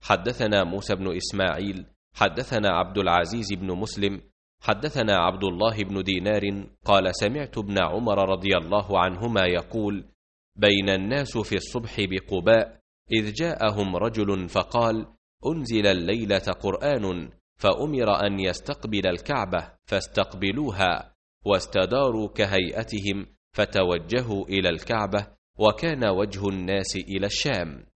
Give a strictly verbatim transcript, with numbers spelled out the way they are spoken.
حدثنا موسى بن إسماعيل حدثنا عبد العزيز بن مسلم حدثنا عبد الله بن دينار قال سمعت ابن عمر رضي الله عنهما يقول: بين الناس في الصبح بقباء إذ جاءهم رجل فقال: أنزل الليلة قرآن، فأمر أن يستقبل الكعبة فاستقبلوها، واستداروا كهيئتهم فتوجهوا إلى الكعبة، وكان وجه الناس إلى الشام.